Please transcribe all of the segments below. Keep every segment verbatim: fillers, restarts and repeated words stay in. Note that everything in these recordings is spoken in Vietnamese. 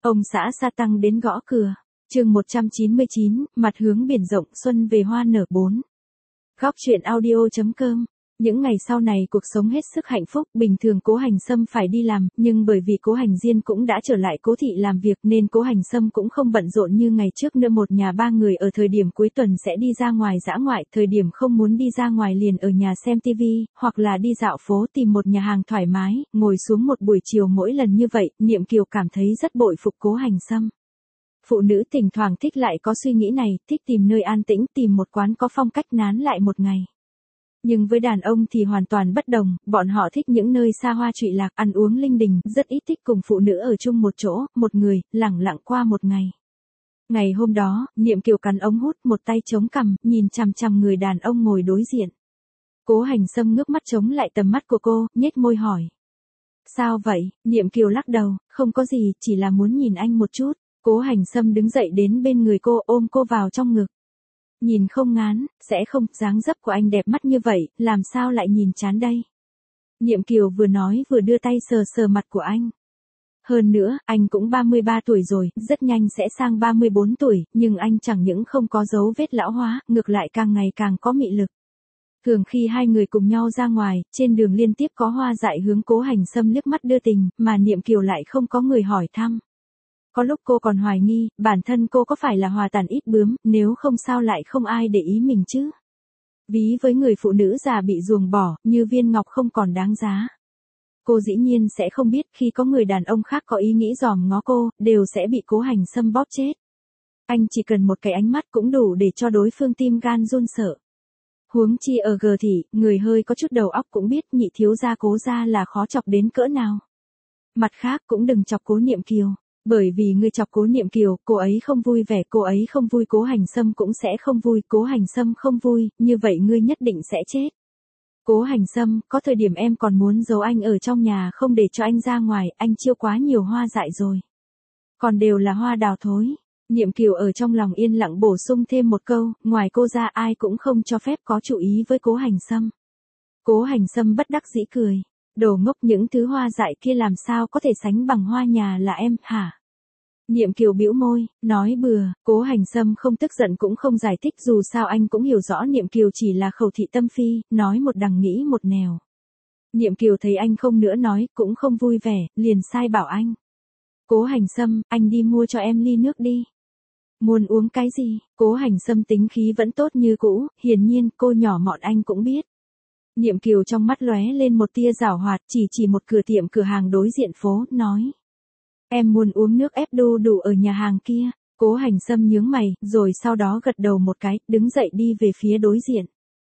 Ông xã Sa Tăng đến gõ cửa. Chương một trăm chín mươi chín, mặt hướng biển rộng, xuân về hoa nở bốn. Góc truyện audio chấm com. Những ngày sau này cuộc sống hết sức hạnh phúc, bình thường Cố Hành Sâm phải đi làm, nhưng bởi vì Cố Hành Diên cũng đã trở lại Cố thị làm việc nên Cố Hành Sâm cũng không bận rộn như ngày trước nữa. Một nhà ba người ở thời điểm cuối tuần sẽ đi ra ngoài dã ngoại, thời điểm không muốn đi ra ngoài liền ở nhà xem tivi, hoặc là đi dạo phố tìm một nhà hàng thoải mái, ngồi xuống một buổi chiều. Mỗi lần như vậy, Niệm Kiều cảm thấy rất bội phục Cố Hành Sâm. Phụ nữ thỉnh thoảng thích lại có suy nghĩ này, thích tìm nơi an tĩnh, tìm một quán có phong cách nán lại một ngày. Nhưng với đàn ông thì hoàn toàn bất đồng, bọn họ thích những nơi xa hoa trụy lạc, ăn uống linh đình, rất ít thích cùng phụ nữ ở chung một chỗ, một người, lẳng lặng qua một ngày. Ngày hôm đó, Niệm Kiều cắn ống hút, một tay chống cằm, nhìn chằm chằm người đàn ông ngồi đối diện. Cố Hành Sâm ngước mắt chống lại tầm mắt của cô, nhếch môi hỏi. Sao vậy? Niệm Kiều lắc đầu, không có gì, chỉ là muốn nhìn anh một chút. Cố Hành Sâm đứng dậy đến bên người cô, ôm cô vào trong ngực. Nhìn không ngán, sẽ không, dáng dấp của anh đẹp mắt như vậy, làm sao lại nhìn chán đây? Niệm Kiều vừa nói vừa đưa tay sờ sờ mặt của anh. Hơn nữa, anh cũng ba mươi ba tuổi rồi, rất nhanh sẽ sang ba mươi bốn tuổi, nhưng anh chẳng những không có dấu vết lão hóa, ngược lại càng ngày càng có mị lực. Thường khi hai người cùng nhau ra ngoài, trên đường liên tiếp có hoa dại hướng Cố Hành Sâm liếc mắt đưa tình, mà Niệm Kiều lại không có người hỏi thăm. Có lúc cô còn hoài nghi, bản thân cô có phải là hòa tàn ít bướm, nếu không sao lại không ai để ý mình chứ. Ví với người phụ nữ già bị ruồng bỏ, như viên ngọc không còn đáng giá. Cô dĩ nhiên sẽ không biết khi có người đàn ông khác có ý nghĩ dòm ngó cô, đều sẽ bị Cố Hành Sâm bóp chết. Anh chỉ cần một cái ánh mắt cũng đủ để cho đối phương tim gan run sợ. Huống chi ở G thị, người hơi có chút đầu óc cũng biết nhị thiếu gia Cố gia là khó chọc đến cỡ nào. Mặt khác cũng đừng chọc Cố Niệm Kiều. Bởi vì ngươi chọc Cố Niệm Kiều, cô ấy không vui vẻ, cô ấy không vui, Cố Hành Sâm cũng sẽ không vui, Cố Hành Sâm không vui, như vậy ngươi nhất định sẽ chết. Cố Hành Sâm, có thời điểm em còn muốn giấu anh ở trong nhà không để cho anh ra ngoài, anh chiêu quá nhiều hoa dại rồi. Còn đều là hoa đào thối. Niệm Kiều ở trong lòng yên lặng bổ sung thêm một câu, ngoài cô ra ai cũng không cho phép có chủ ý với Cố Hành Sâm. Cố Hành Sâm bất đắc dĩ cười. Đồ ngốc, những thứ hoa dại kia làm sao có thể sánh bằng hoa nhà là em, hả? Niệm Kiều bĩu môi, nói bừa. Cố Hành Sâm không tức giận cũng không giải thích, dù sao anh cũng hiểu rõ Niệm Kiều chỉ là khẩu thị tâm phi, nói một đằng nghĩ một nẻo. Niệm Kiều thấy anh không nữa nói, cũng không vui vẻ, liền sai bảo anh. Cố Hành Sâm, anh đi mua cho em ly nước đi. Muốn uống cái gì? Cố Hành Sâm tính khí vẫn tốt như cũ, hiển nhiên cô nhỏ mọn anh cũng biết. Niệm Kiều trong mắt lóe lên một tia giảo hoạt, chỉ chỉ một cửa tiệm cửa hàng đối diện phố, nói. Em muốn uống nước ép đu đủ ở nhà hàng kia. Cố Hành Sâm nhướng mày, rồi sau đó gật đầu một cái, đứng dậy đi về phía đối diện.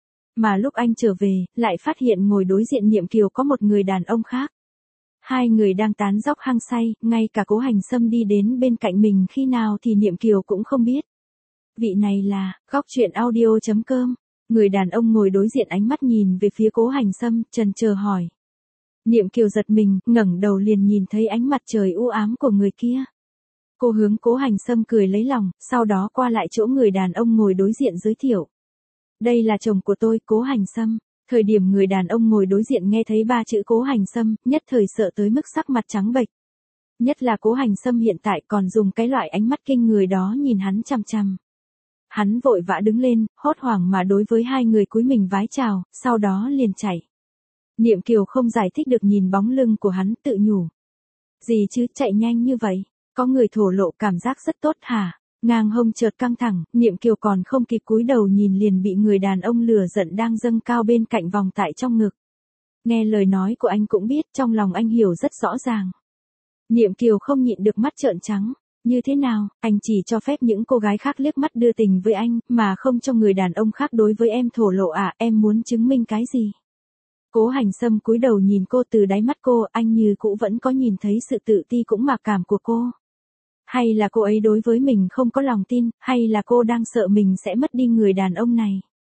Mà lúc anh trở về, lại phát hiện ngồi đối diện Niệm Kiều có một người đàn ông khác. Hai người đang tán dóc hăng say, ngay cả Cố Hành Sâm đi đến bên cạnh mình khi nào thì Niệm Kiều cũng không biết. Vị này là, góc truyện audio chấm com. Người đàn ông ngồi đối diện ánh mắt nhìn về phía Cố Hành Sâm, trần chờ hỏi. Niệm Kiều giật mình, ngẩng đầu liền nhìn thấy ánh mặt trời u ám của người kia. Cô hướng Cố Hành Sâm cười lấy lòng, sau đó qua lại chỗ người đàn ông ngồi đối diện giới thiệu. Đây là chồng của tôi, Cố Hành Sâm. Thời điểm người đàn ông ngồi đối diện nghe thấy ba chữ Cố Hành Sâm, nhất thời sợ tới mức sắc mặt trắng bệch. Nhất là Cố Hành Sâm hiện tại còn dùng cái loại ánh mắt kinh người đó nhìn hắn chằm chằm. Hắn vội vã đứng lên, hốt hoảng mà đối với hai người cúi mình vái chào, sau đó liền chạy. Niệm Kiều không giải thích được nhìn bóng lưng của hắn, tự nhủ. Gì chứ, chạy nhanh như vậy, có người thổ lộ cảm giác rất tốt hả? Ngang hông chợt căng thẳng, Niệm Kiều còn không kịp cúi đầu nhìn liền bị người đàn ông lửa giận đang dâng cao bên cạnh vòng tại trong ngực. Nghe lời nói của anh cũng biết, trong lòng anh hiểu rất rõ ràng. Niệm Kiều không nhịn được mắt trợn trắng. Như thế nào, anh chỉ cho phép những cô gái khác liếc mắt đưa tình với anh, mà không cho người đàn ông khác đối với em thổ lộ à, em muốn chứng minh cái gì? Cố Hành Sâm cúi đầu nhìn cô, từ đáy mắt cô, anh như cũ vẫn có nhìn thấy sự tự ti cũng mặc cảm của cô. Hay là cô ấy đối với mình không có lòng tin, hay là cô đang sợ mình sẽ mất đi người đàn ông này?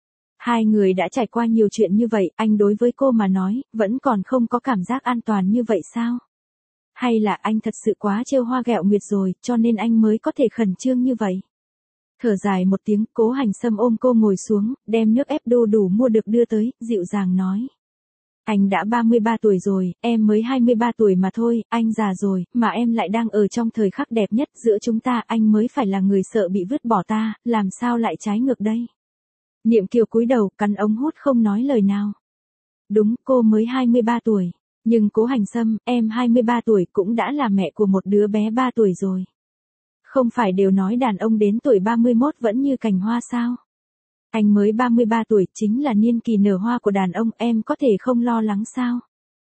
Hai người đã trải qua nhiều chuyện như vậy, anh đối với cô mà nói, vẫn còn không có cảm giác an toàn như vậy sao? Hay là anh thật sự quá trêu hoa ghẹo nguyệt rồi, cho nên anh mới có thể khẩn trương như vậy? Thở dài một tiếng, Cố Hành Sâm ôm cô ngồi xuống, đem nước ép đu đủ mua được đưa tới, dịu dàng nói. Anh đã ba mươi ba tuổi rồi, em mới hai mươi ba tuổi mà thôi, anh già rồi, mà em lại đang ở trong thời khắc đẹp nhất giữa chúng ta, anh mới phải là người sợ bị vứt bỏ ta, làm sao lại trái ngược đây? Niệm Kiều cúi đầu, cắn ống hút không nói lời nào. Đúng, cô mới hai mươi ba tuổi. Nhưng Cố Hành Sâm, em hai mươi ba tuổi cũng đã là mẹ của một đứa bé ba tuổi rồi. Không phải đều nói đàn ông đến tuổi ba mươi mốt vẫn như cành hoa sao? Anh mới ba mươi ba tuổi, chính là niên kỳ nở hoa của đàn ông, em có thể không lo lắng sao?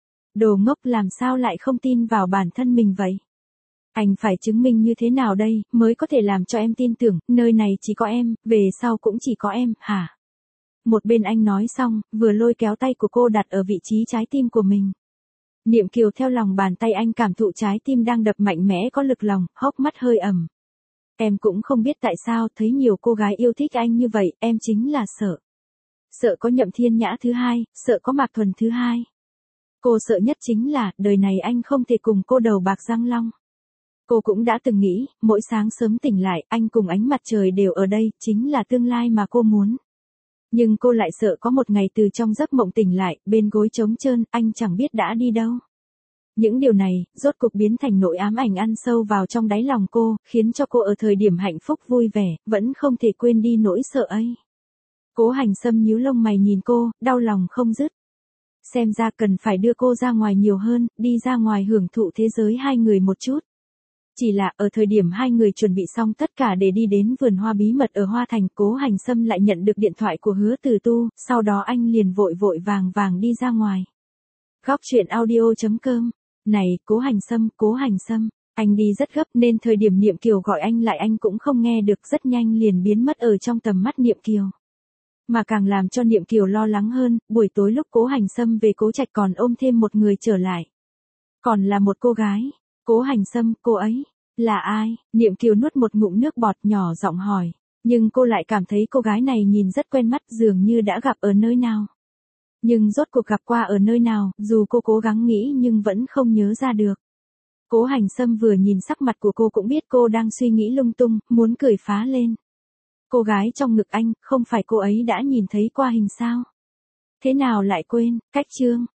Đồ ngốc, làm sao lại không tin vào bản thân mình vậy? Anh phải chứng minh như thế nào đây, mới có thể làm cho em tin tưởng, nơi này chỉ có em, về sau cũng chỉ có em, hả? Một bên anh nói xong, vừa lôi kéo tay của cô đặt ở vị trí trái tim của mình. Niệm Kiều theo lòng bàn tay anh cảm thụ trái tim đang đập mạnh mẽ có lực lòng, hốc mắt hơi ẩm. Em cũng không biết tại sao thấy nhiều cô gái yêu thích anh như vậy, em chính là sợ. Sợ có Nhậm Thiên Nhã thứ hai, sợ có Mạc Thuần thứ hai. Cô sợ nhất chính là, đời này anh không thể cùng cô đầu bạc răng long. Cô cũng đã từng nghĩ, mỗi sáng sớm tỉnh lại, anh cùng ánh mặt trời đều ở đây, chính là tương lai mà cô muốn. Nhưng cô lại sợ có một ngày từ trong giấc mộng tỉnh lại, bên gối trống trơn, anh chẳng biết đã đi đâu. Những điều này, rốt cục biến thành nỗi ám ảnh ăn sâu vào trong đáy lòng cô, khiến cho cô ở thời điểm hạnh phúc vui vẻ, vẫn không thể quên đi nỗi sợ ấy. Cố Hành Sâm nhíu lông mày nhìn cô, đau lòng không dứt. Xem ra cần phải đưa cô ra ngoài nhiều hơn, đi ra ngoài hưởng thụ thế giới hai người một chút. Chỉ là ở thời điểm hai người chuẩn bị xong tất cả để đi đến vườn hoa bí mật ở Hoa Thành, Cố Hành Sâm lại nhận được điện thoại của Hứa Từ Tu, sau đó anh liền vội vội vàng vàng đi ra ngoài. Góc truyện audio chấm com. Này, Cố Hành Sâm, Cố Hành Sâm, anh đi rất gấp nên thời điểm Niệm Kiều gọi anh lại anh cũng không nghe được, rất nhanh liền biến mất ở trong tầm mắt Niệm Kiều. Mà càng làm cho Niệm Kiều lo lắng hơn, buổi tối lúc Cố Hành Sâm về Cố Trạch còn ôm thêm một người trở lại. Còn là một cô gái. Cố Hành Sâm, cô ấy, là ai? Niệm Kiều nuốt một ngụm nước bọt, nhỏ giọng hỏi. Nhưng cô lại cảm thấy cô gái này nhìn rất quen mắt, dường như đã gặp ở nơi nào. Nhưng rốt cuộc gặp qua ở nơi nào, dù cô cố gắng nghĩ nhưng vẫn không nhớ ra được. Cố Hành Sâm vừa nhìn sắc mặt của cô cũng biết cô đang suy nghĩ lung tung, muốn cười phá lên. Cô gái trong ngực anh, không phải cô ấy đã nhìn thấy qua hình sao? Thế nào lại quên, cách chương.